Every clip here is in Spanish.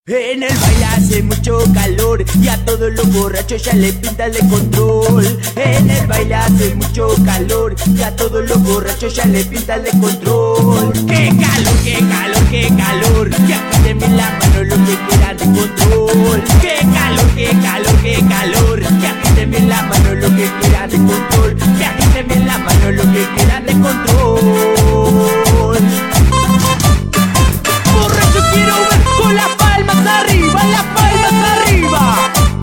En el baile hace mucho calor y a todos los borrachos ya le pinta el control. En el baile hace mucho calor y a todos los borrachos ya le pinta el control. ¡Qué calor, qué calor, qué calor! Que agítenme la mano lo que quieran de control. ¡Qué calor, qué calor, qué calor! Que agítenme la mano lo que quieran de control. Que agítenme la mano lo que quieran de control. Borracho quiero ver con las palmas arriba, las palmas arriba.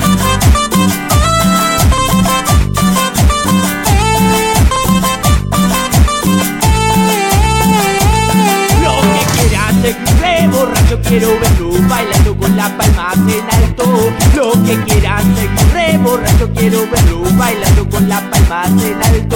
Lo que quieran seguirme, borracho quiero verlo bailando con las palmas en alto. Lo que quieran seguirme, borracho quiero verlo bailando con las palmas en alto.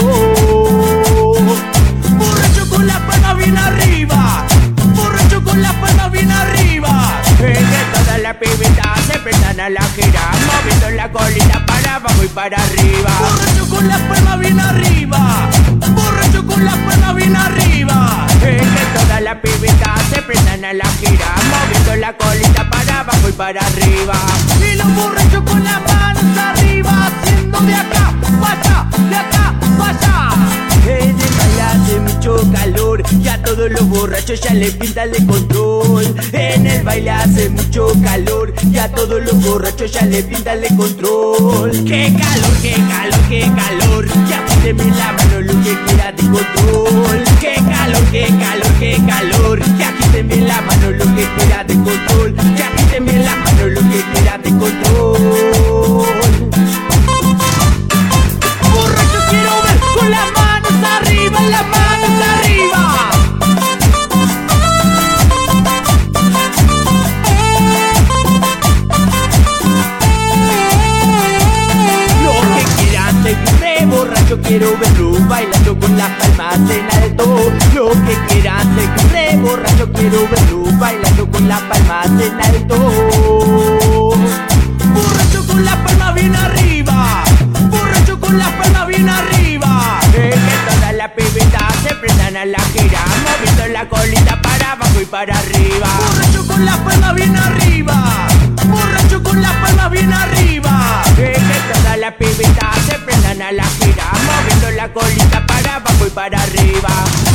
Borracho con las palmas bien arriba. Borracho con las palmas bien arriba. Que todas las pibitas se prendan a la gira, moviendo la colita para abajo y para arriba. Borracho con las palmas bien arriba. Borracho con las palmas bien arriba. Que todas las pibitas se prendan a la gira, moviendo la colita para abajo y para arriba. Y los borrachos con las manos arriba, haciendo de acá para allá, de acá para allá. En el baile hace mucho calor y a todos los borrachos ya le pinta el control. En el baile hace mucho calor y a todos los borrachos ya le pinta el control. ¡Qué calor, qué calor, qué calor! Que agítenme la mano lo que quiera de control. ¡Qué calor, qué calor, qué calor! Que agítenme la mano lo que quiera de control. Que agítenme la mano lo que quiera de control. Borracho quiero ver con las manos arriba, las manos arriba. Lo que quieran seguirme, borracho quiero verlo bailando con las palmas en alto. Lo que quieran seguirme, borracho quiero verlo bailando con las palmas en alto. Borracho con las palmas bien arriba. Borracho con las palmas bien arriba. Que todas las pibitas se prendan a la gira, moviendo la colita para abajo y para arriba. Borracho con las palmas bien arriba. Borracho con las palmas bien arriba. Que todas las pibitas se prendan a la gira, moviendo la colita para abajo y para arriba.